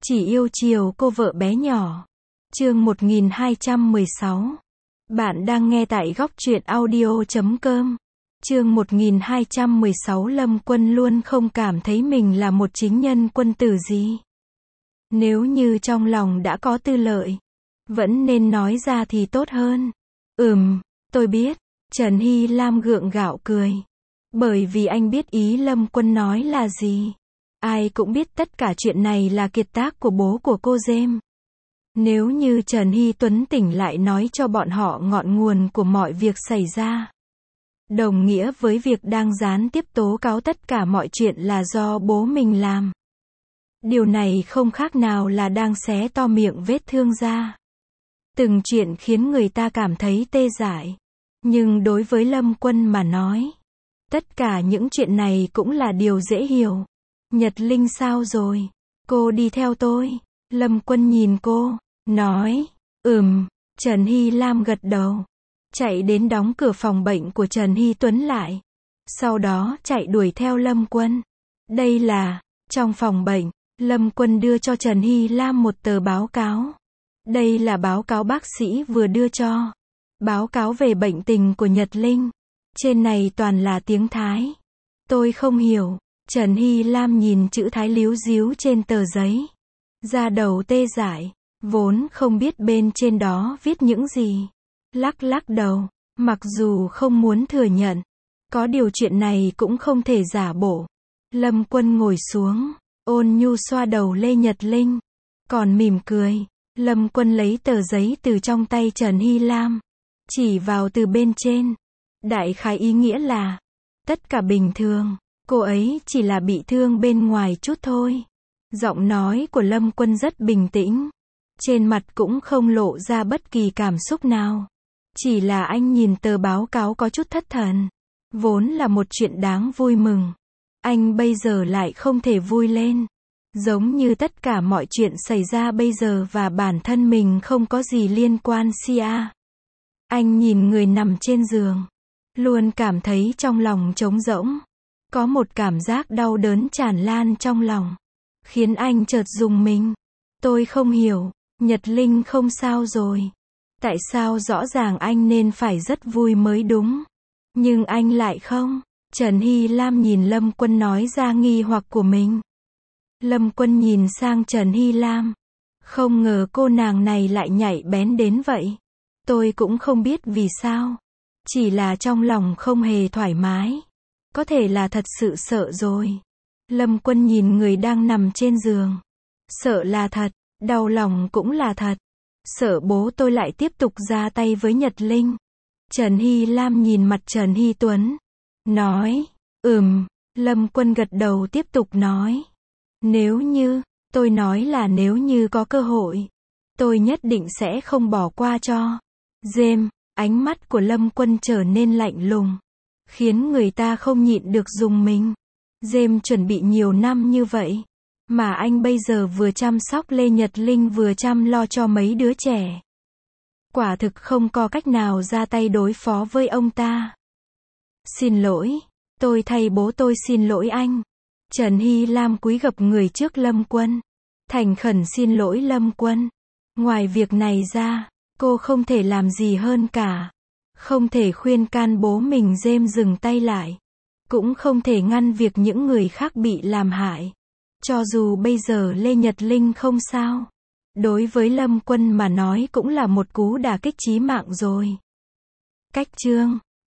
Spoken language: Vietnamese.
Chỉ yêu chiều cô vợ bé nhỏ. Chương 1216. Bạn đang nghe tại góc truyện audio.com. Chương 1216. Lâm Quân luôn không cảm thấy mình là một chính nhân quân tử gì. Nếu như trong lòng đã có tư lợi, vẫn nên nói ra thì tốt hơn. Tôi biết. Trần Hy Lam gượng gạo cười. Bởi vì anh biết ý Lâm Quân nói là gì. Ai cũng biết tất cả chuyện này là kiệt tác của bố của cô Dêm. Nếu như Trần Hy Tuấn tỉnh lại nói cho bọn họ ngọn nguồn của mọi việc xảy ra, đồng nghĩa với việc đang gián tiếp tố cáo tất cả mọi chuyện là do bố mình làm. Điều này không khác nào là đang xé to miệng vết thương ra. Từng chuyện khiến người ta cảm thấy tê dại. Nhưng đối với Lâm Quân mà nói, tất cả những chuyện này cũng là điều dễ hiểu. Nhật Linh sao rồi? Cô đi theo tôi. Lâm Quân nhìn cô, nói, Trần Hy Lam gật đầu. Chạy đến đóng cửa phòng bệnh của Trần Hy Tuấn lại. Sau đó chạy đuổi theo Lâm Quân. Đây là, trong phòng bệnh, Lâm Quân đưa cho Trần Hy Lam một tờ báo cáo. Đây là báo cáo bác sĩ vừa đưa cho. Báo cáo về bệnh tình của Nhật Linh. Trên này toàn là tiếng Thái. Tôi không hiểu. Trần Hy Lam nhìn chữ Thái líu díu trên tờ giấy. Da đầu tê dại. Vốn không biết bên trên đó viết những gì. Lắc lắc đầu. Mặc dù không muốn thừa nhận. Có điều chuyện này cũng không thể giả bộ. Lâm Quân ngồi xuống. Ôn nhu xoa đầu Lê Nhật Linh. Còn mỉm cười. Lâm Quân lấy tờ giấy từ trong tay Trần Hy Lam. Chỉ vào từ bên trên. Đại khái ý nghĩa là, tất cả bình thường, cô ấy chỉ là bị thương bên ngoài chút thôi. Giọng nói của Lâm Quân rất bình tĩnh. Trên mặt cũng không lộ ra bất kỳ cảm xúc nào. Chỉ là anh nhìn tờ báo cáo có chút thất thần. Vốn là một chuyện đáng vui mừng. Anh bây giờ lại không thể vui lên. Giống như tất cả mọi chuyện xảy ra bây giờ và bản thân mình không có gì liên quan xia. Anh nhìn người nằm trên giường. Luôn cảm thấy trong lòng trống rỗng. Có một cảm giác đau đớn tràn lan trong lòng. Khiến anh chợt rùng mình. Tôi không hiểu. Nhật Linh không sao rồi. Tại sao rõ ràng anh nên phải rất vui mới đúng. Nhưng anh lại không. Trần Hy Lam nhìn Lâm Quân nói ra nghi hoặc của mình. Lâm Quân nhìn sang Trần Hy Lam. Không ngờ cô nàng này lại nhạy bén đến vậy. Tôi cũng không biết vì sao. Chỉ là trong lòng không hề thoải mái. Có thể là thật sự sợ rồi. Lâm Quân nhìn người đang nằm trên giường. Sợ là thật, đau lòng cũng là thật. Sợ bố tôi lại tiếp tục ra tay với Nhật Linh. Trần Hy Lam nhìn mặt Trần Hy Tuấn. Nói, Lâm Quân gật đầu tiếp tục nói. Nếu như, tôi nói là nếu như có cơ hội, tôi nhất định sẽ không bỏ qua cho Dêm. Ánh mắt của Lâm Quân trở nên lạnh lùng. Khiến người ta không nhịn được rùng mình. Dêm chuẩn bị nhiều năm như vậy. Mà anh bây giờ vừa chăm sóc Lê Nhật Linh vừa chăm lo cho mấy đứa trẻ. Quả thực không có cách nào ra tay đối phó với ông ta. Xin lỗi. Tôi thay bố tôi xin lỗi anh. Trần Hy Lam cúi gập người trước Lâm Quân. Thành khẩn xin lỗi Lâm Quân. Ngoài việc này ra, cô không thể làm gì hơn cả. Không thể khuyên can bố mình Dêm dừng tay lại. Cũng không thể ngăn việc những người khác bị làm hại. Cho dù bây giờ Lê Nhật Linh không sao. Đối với Lâm Quân mà nói cũng là một cú đả kích chí mạng rồi. Cách chương